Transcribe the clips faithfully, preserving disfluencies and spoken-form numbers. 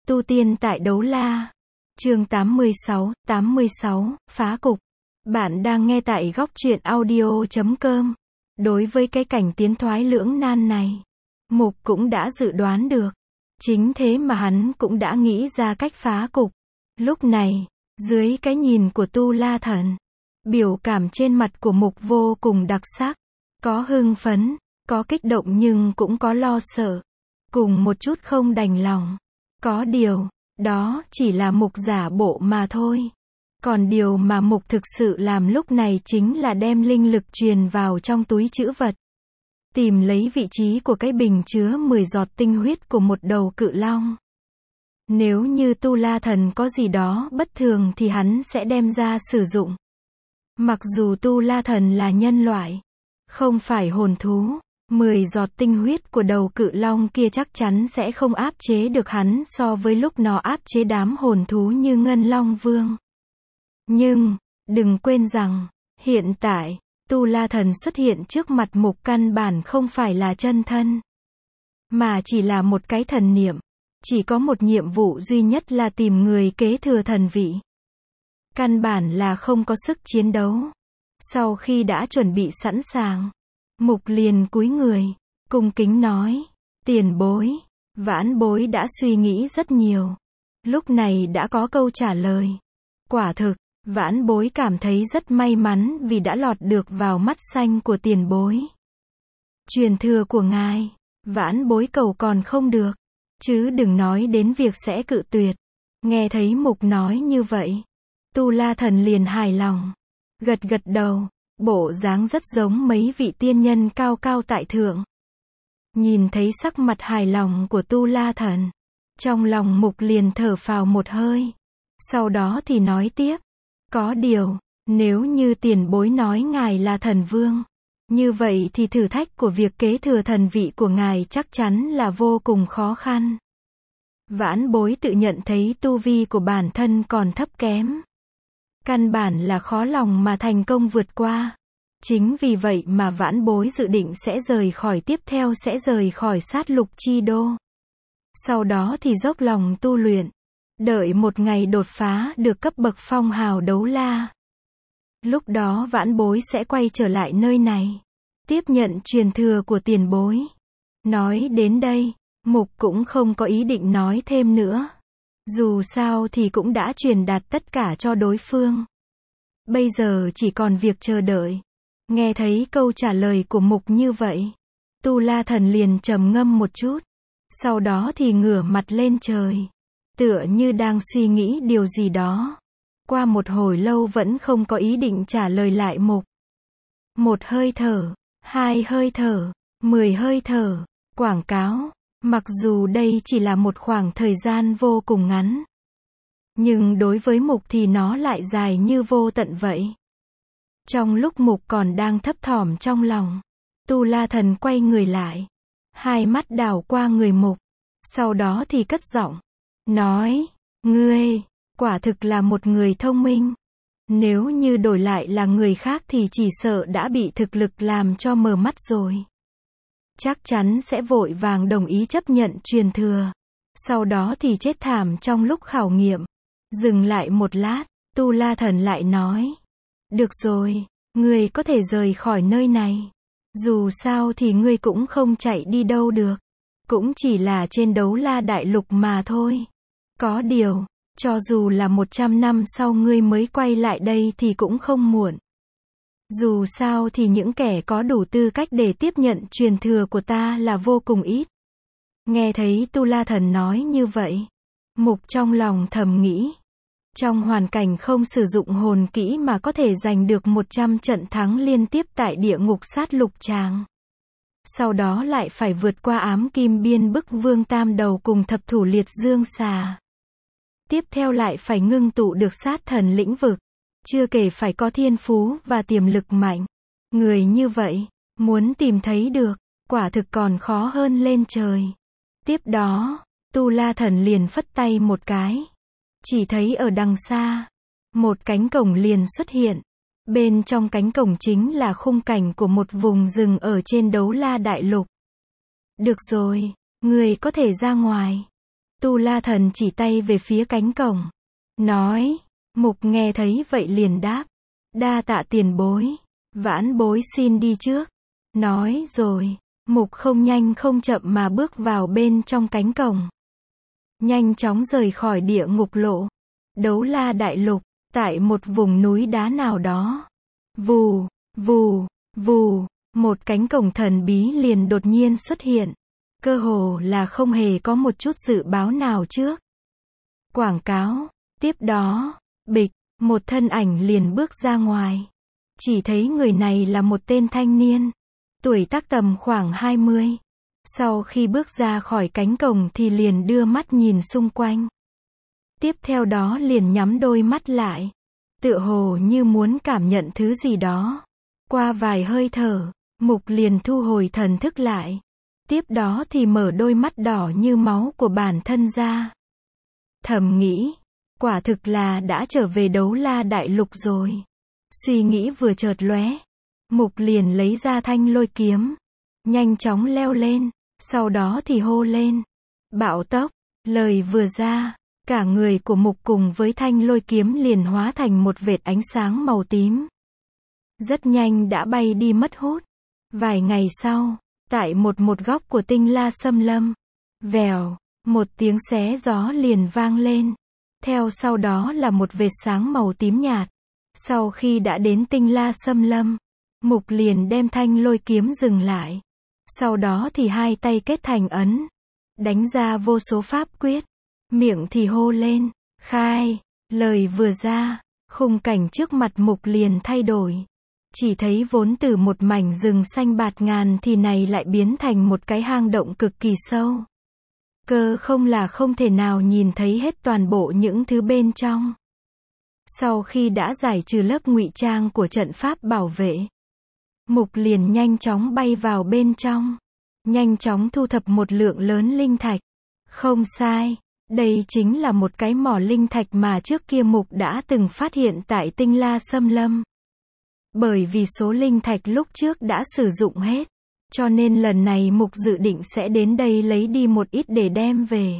Tu tiên tại Đấu La. Chương tám mươi sáu, tám mươi sáu, phá cục. Bạn đang nghe tại góc truyện audio chấm com. Đối với cái cảnh tiến thoái lưỡng nan này, Mục cũng đã dự đoán được. Chính thế mà hắn cũng đã nghĩ ra cách phá cục. Lúc này, dưới cái nhìn của Tu La Thần, biểu cảm trên mặt của Mục vô cùng đặc sắc. Có hưng phấn, có kích động nhưng cũng có lo sợ. Cùng một chút không đành lòng. Có điều, đó chỉ là Mục giả bộ mà thôi. Còn điều mà Mục thực sự làm lúc này chính là đem linh lực truyền vào trong túi trữ vật. Tìm lấy vị trí của cái bình chứa mười giọt tinh huyết của một đầu cự long. Nếu như Tu La Thần có gì đó bất thường thì hắn sẽ đem ra sử dụng. Mặc dù Tu La Thần là nhân loại, không phải hồn thú, mười giọt tinh huyết của đầu cự long kia chắc chắn sẽ không áp chế được hắn so với lúc nó áp chế đám hồn thú như Ngân Long Vương. Nhưng, đừng quên rằng, hiện tại, Tu La Thần xuất hiện trước mặt Mục căn bản không phải là chân thân, mà chỉ là một cái thần niệm. Chỉ có một nhiệm vụ duy nhất là tìm người kế thừa thần vị. Căn bản là không có sức chiến đấu. Sau khi đã chuẩn bị sẵn sàng, Mục liền cúi người, cung kính nói, tiền bối, vãn bối đã suy nghĩ rất nhiều. Lúc này đã có câu trả lời. Quả thực, vãn bối cảm thấy rất may mắn vì đã lọt được vào mắt xanh của tiền bối. Truyền thừa của ngài, vãn bối cầu còn không được, chứ đừng nói đến việc sẽ cự tuyệt. Nghe thấy Mục nói như vậy, Tu La Thần liền hài lòng, gật gật đầu, bộ dáng rất giống mấy vị tiên nhân cao cao tại thượng. Nhìn thấy sắc mặt hài lòng của Tu La Thần, trong lòng Mục liền thở phào một hơi. Sau đó thì nói tiếp, có điều, nếu như tiền bối nói ngài là thần vương, như vậy thì thử thách của việc kế thừa thần vị của ngài chắc chắn là vô cùng khó khăn. Vãn bối tự nhận thấy tu vi của bản thân còn thấp kém. Căn bản là khó lòng mà thành công vượt qua. Chính vì vậy mà vãn bối dự định sẽ rời khỏi tiếp theo sẽ rời khỏi sát lục chi đô. Sau đó thì dốc lòng tu luyện. Đợi một ngày đột phá được cấp bậc phong hào đấu la. Lúc đó vãn bối sẽ quay trở lại nơi này. Tiếp nhận truyền thừa của tiền bối. Nói đến đây, Mục cũng không có ý định nói thêm nữa. Dù sao thì cũng đã truyền đạt tất cả cho đối phương. Bây giờ chỉ còn việc chờ đợi. Nghe thấy câu trả lời của Mục như vậy, Tu La Thần liền trầm ngâm một chút. Sau đó thì ngửa mặt lên trời. Tựa như đang suy nghĩ điều gì đó. Qua một hồi lâu vẫn không có ý định trả lời lại Mục. Một hơi thở, hai hơi thở, mười hơi thở, quảng cáo. Mặc dù đây chỉ là một khoảng thời gian vô cùng ngắn, nhưng đối với Mục thì nó lại dài như vô tận vậy. Trong lúc Mục còn đang thấp thỏm trong lòng, Tu La Thần quay người lại, hai mắt đảo qua người Mục, sau đó thì cất giọng, nói, ngươi, quả thực là một người thông minh. Nếu như đổi lại là người khác thì chỉ sợ đã bị thực lực làm cho mờ mắt rồi. Chắc chắn sẽ vội vàng đồng ý chấp nhận truyền thừa. Sau đó thì chết thảm trong lúc khảo nghiệm. Dừng lại một lát, Tu La Thần lại nói. Được rồi, ngươi có thể rời khỏi nơi này. Dù sao thì ngươi cũng không chạy đi đâu được. Cũng chỉ là trên Đấu La Đại Lục mà thôi. Có điều, cho dù là một trăm năm sau ngươi mới quay lại đây thì cũng không muộn. Dù sao thì những kẻ có đủ tư cách để tiếp nhận truyền thừa của ta là vô cùng ít. Nghe thấy Tu La Thần nói như vậy, Mục trong lòng thầm nghĩ. Trong hoàn cảnh không sử dụng hồn kỹ mà có thể giành được một trăm trận thắng liên tiếp tại địa ngục sát lục tràng. Sau đó lại phải vượt qua ám kim biên bức vương tam đầu cùng thập thủ liệt dương xà. Tiếp theo lại phải ngưng tụ được sát thần lĩnh vực. Chưa kể phải có thiên phú và tiềm lực mạnh. Người như vậy, muốn tìm thấy được, quả thực còn khó hơn lên trời. Tiếp đó, Tu La Thần liền phất tay một cái. Chỉ thấy ở đằng xa, một cánh cổng liền xuất hiện. Bên trong cánh cổng chính là khung cảnh của một vùng rừng ở trên Đấu La Đại Lục. Được rồi, người có thể ra ngoài. Tu La Thần chỉ tay về phía cánh cổng. Nói. Mục nghe thấy vậy liền đáp. Đa tạ tiền bối. Vãn bối xin đi trước. Nói rồi. Mục không nhanh không chậm mà bước vào bên trong cánh cổng. Nhanh chóng rời khỏi địa ngục lộ. Đấu La Đại Lục. Tại một vùng núi đá nào đó. Vù, vù, vù. Một cánh cổng thần bí liền đột nhiên xuất hiện. Cơ hồ là không hề có một chút dự báo nào trước. Quảng cáo. Tiếp đó, bịch, một thân ảnh liền bước ra ngoài. Chỉ thấy người này là một tên thanh niên. Tuổi tác tầm khoảng hai mươi. Sau khi bước ra khỏi cánh cổng thì liền đưa mắt nhìn xung quanh. Tiếp theo đó liền nhắm đôi mắt lại. Tựa hồ như muốn cảm nhận thứ gì đó. Qua vài hơi thở, Mục liền thu hồi thần thức lại. Tiếp đó thì mở đôi mắt đỏ như máu của bản thân ra. Thầm nghĩ, quả thực là đã trở về Đấu La Đại Lục rồi. Suy nghĩ vừa chợt lóe, Mục liền lấy ra thanh lôi kiếm. Nhanh chóng leo lên, sau đó thì hô lên. Bạo tốc, lời vừa ra, cả người của Mục cùng với thanh lôi kiếm liền hóa thành một vệt ánh sáng màu tím. Rất nhanh đã bay đi mất hút. Vài ngày sau, tại một một góc của Tinh La Xâm Lâm, vèo, một tiếng xé gió liền vang lên. Theo sau đó là một vệt sáng màu tím nhạt. Sau khi đã đến Tinh La Xâm Lâm, Mục liền đem thanh lôi kiếm dừng lại. Sau đó thì hai tay kết thành ấn, đánh ra vô số pháp quyết, miệng thì hô lên, khai. Lời vừa ra, khung cảnh trước mặt Mục liền thay đổi. Chỉ thấy vốn từ một mảnh rừng xanh bạt ngàn thì này lại biến thành một cái hang động cực kỳ sâu. Cơ không là không thể nào nhìn thấy hết toàn bộ những thứ bên trong. Sau khi đã giải trừ lớp ngụy trang của trận pháp bảo vệ, Mục liền nhanh chóng bay vào bên trong. Nhanh chóng thu thập một lượng lớn linh thạch. Không sai, đây chính là một cái mỏ linh thạch mà trước kia Mục đã từng phát hiện tại Tinh La Xâm Lâm. Bởi vì số linh thạch lúc trước đã sử dụng hết, cho nên lần này Mục dự định sẽ đến đây lấy đi một ít để đem về.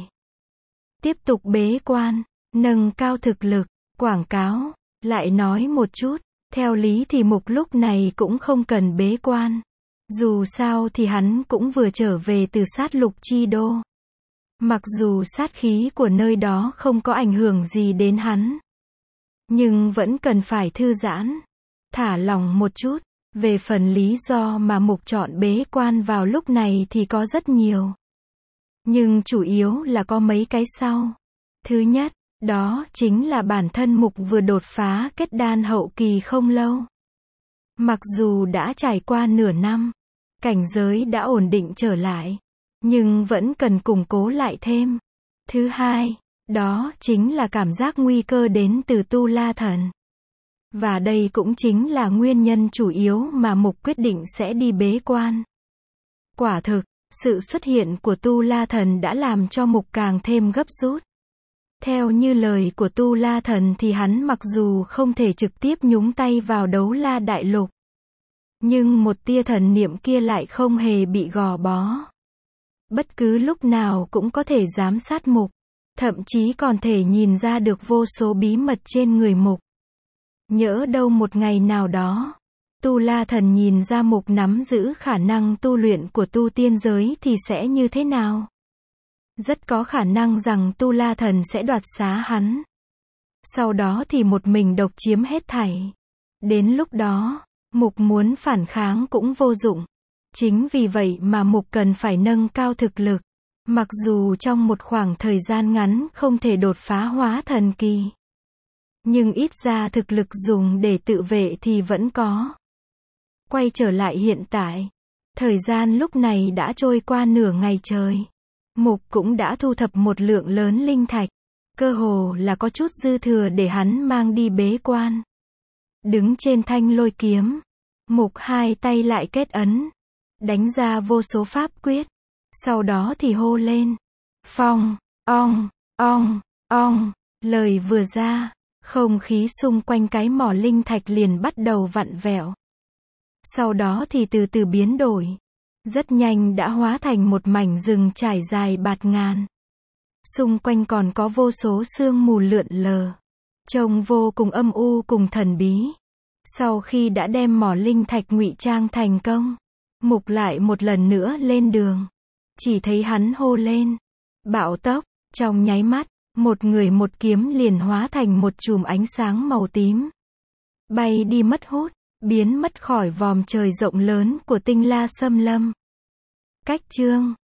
Tiếp tục bế quan, nâng cao thực lực, quảng cáo, lại nói một chút, theo lý thì Mục lúc này cũng không cần bế quan. Dù sao thì hắn cũng vừa trở về từ sát lục chi đô. Mặc dù sát khí của nơi đó không có ảnh hưởng gì đến hắn, nhưng vẫn cần phải thư giãn, thả lỏng một chút. Về phần lý do mà Mục chọn bế quan vào lúc này thì có rất nhiều. Nhưng chủ yếu là có mấy cái sau. Thứ nhất, đó chính là bản thân Mục vừa đột phá kết đan hậu kỳ không lâu. Mặc dù đã trải qua nửa năm, cảnh giới đã ổn định trở lại, nhưng vẫn cần củng cố lại thêm. Thứ hai, đó chính là cảm giác nguy cơ đến từ Tu La Thần. Và đây cũng chính là nguyên nhân chủ yếu mà Mục quyết định sẽ đi bế quan. Quả thực, sự xuất hiện của Tu La Thần đã làm cho Mục càng thêm gấp rút. Theo như lời của Tu La Thần thì hắn mặc dù không thể trực tiếp nhúng tay vào Đấu La Đại Lục, nhưng một tia thần niệm kia lại không hề bị gò bó. Bất cứ lúc nào cũng có thể giám sát Mục, thậm chí còn thể nhìn ra được vô số bí mật trên người Mục. Nhỡ đâu một ngày nào đó, Tu La Thần nhìn ra Mục nắm giữ khả năng tu luyện của tu tiên giới thì sẽ như thế nào? Rất có khả năng rằng Tu La Thần sẽ đoạt xá hắn. Sau đó thì một mình độc chiếm hết thảy. Đến lúc đó, Mục muốn phản kháng cũng vô dụng. Chính vì vậy mà Mục cần phải nâng cao thực lực. Mặc dù trong một khoảng thời gian ngắn không thể đột phá hóa thần kỳ, nhưng ít ra thực lực dùng để tự vệ thì vẫn có. Quay trở lại hiện tại, thời gian lúc này đã trôi qua nửa ngày trời. Mục cũng đã thu thập một lượng lớn linh thạch, cơ hồ là có chút dư thừa để hắn mang đi bế quan. Đứng trên thanh lôi kiếm, Mục hai tay lại kết ấn, đánh ra vô số pháp quyết, sau đó thì hô lên, phong, ong, ong, ong. Lời vừa ra, không khí xung quanh cái mỏ linh thạch liền bắt đầu vặn vẹo. Sau đó thì từ từ biến đổi. Rất nhanh đã hóa thành một mảnh rừng trải dài bạt ngàn. Xung quanh còn có vô số sương mù lượn lờ. Trông vô cùng âm u cùng thần bí. Sau khi đã đem mỏ linh thạch ngụy trang thành công, Mục lại một lần nữa lên đường. Chỉ thấy hắn hô lên. Bạo tốc, trong nháy mắt, một người một kiếm liền hóa thành một chùm ánh sáng màu tím. Bay đi mất hút, biến mất khỏi vòm trời rộng lớn của Tinh La Xâm Lâm. Cách chương